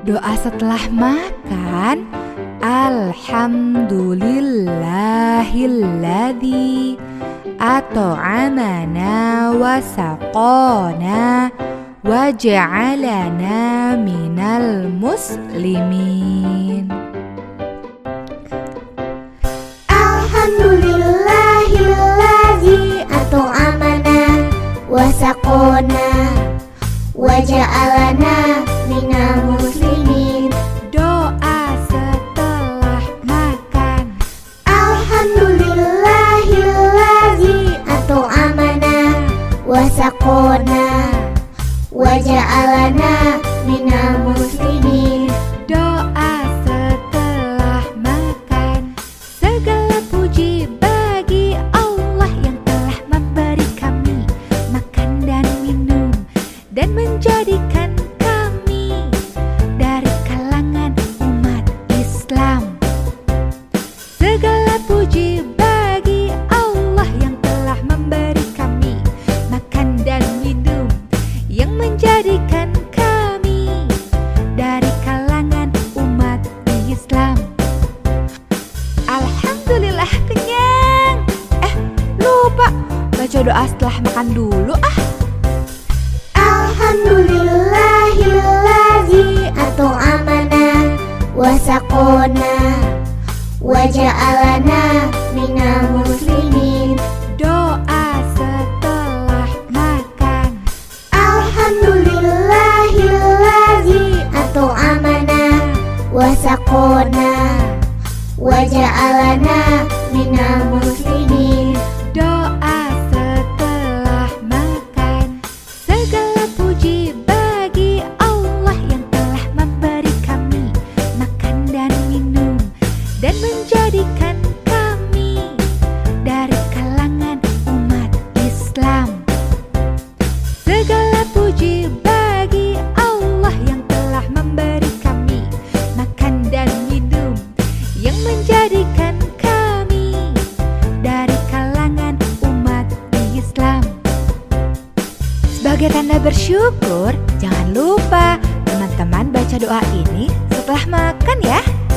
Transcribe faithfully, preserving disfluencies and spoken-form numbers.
Doa setelah makan, Alhamdulillahilladzi at'amana wa saqana wa ja'alana minal muslimin. Alhamdulillahilladzi at'amana wa saqana wa ja'alana minal muslimin. Doa setelah makan, Alhamdulillahilladzi at'amana wa saqana wa ja'alana minal muslimin. doa setelah makan. Segala puji bagi Allah yang telah memberi kami makan dan minum dan menjadikan kami dari kalangan umat Islam. Segala puji bagi Allah yang telah memberi kami makan dan minum yang menjadikan kami dari kalangan umat Islam. Alhamdulillah kenyang. Eh, lupa baca doa setelah makan dulu ah. Alhamdulillahilladzi at'amana wa saqana wa ja'alana minal muslimin. Doa setelah makan, Alhamdulillahilladzi at'amana wa saqana wa ja'alana minal muslimin. doa setelah makan. Segala puji bagi Allah yang telah memberi kami makan dan minum dan menjadikan kami dari kalangan umat Islam. Segala puji bagi Allah yang telah memberi kami makan dan minum yang menjadikan kami dari kalangan umat Islam. Sebagai tanda bersyukur, jangan lupa teman-teman baca doa ini setelah makan ya.